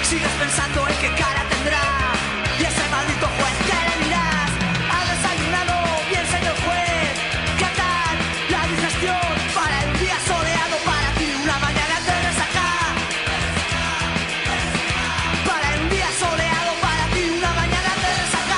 Sigues pensando en qué cara tendrá y ese maldito juez que le dirás. ¿Ha desayunado bien, señor juez? ¿Qué tal la digestión para el día soleado para ti? Una mañana de resaca. Para un día soleado para ti, una mañana de resaca.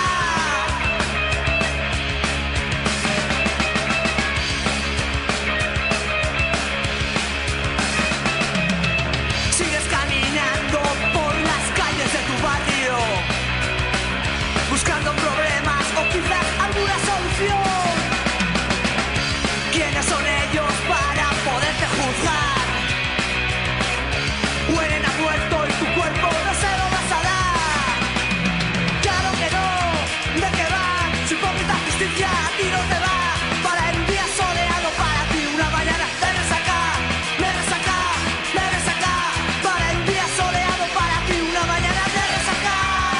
Sigues caminando por las calles de tu barrio, buscando problemas o quizás alguna solución. ¿Quiénes son ellos para poderte juzgar? Huelen a muerto y tu cuerpo no se lo vas a dar. Claro que no, ¿de qué va? Su hipócrita justicia a ti no te va. Para el día soleado para ti, una mañana de resaca, de resaca, de resaca. Para el día soleado para ti, una mañana de resaca.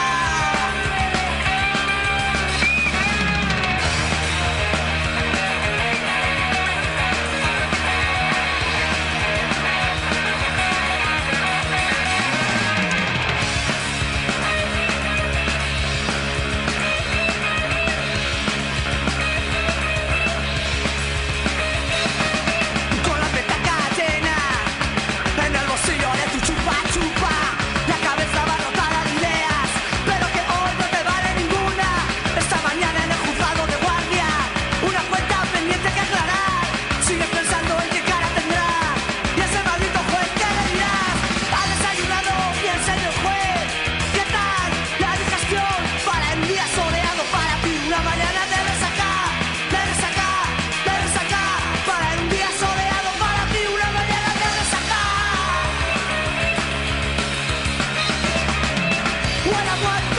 Con la petaca llena en el bolsillo de tu chupa chupa, la cabeza abarrotada de ideas, pero que hoy no te vale ninguna. Esta mañana en el juzgado de guardia, una cuenta pendiente que aclarar. Sigues pensando en qué cara tendrá y ese maldito juez que le dirás. ¿Ha desayunado bien, señor juez? ¿Qué tal la digestión para el día soleado para ti? Una mañana de resaca, de resaca, de resaca. Para un día soleado para ti, una mañana de resaca. Huele a muerto